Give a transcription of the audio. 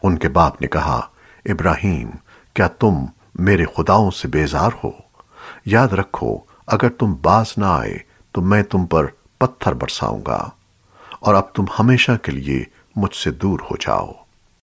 उनके बाप ने कहा, इब्राहीम, क्या तुम मेरे खुदाओं से बेजार हो? याद रखो, अगर तुम बाज ना आए तो मैं तुम पर पत्थर बरसाऊंगा, और अब तुम हमेशा के लिए मुझसे दूर हो जाओ।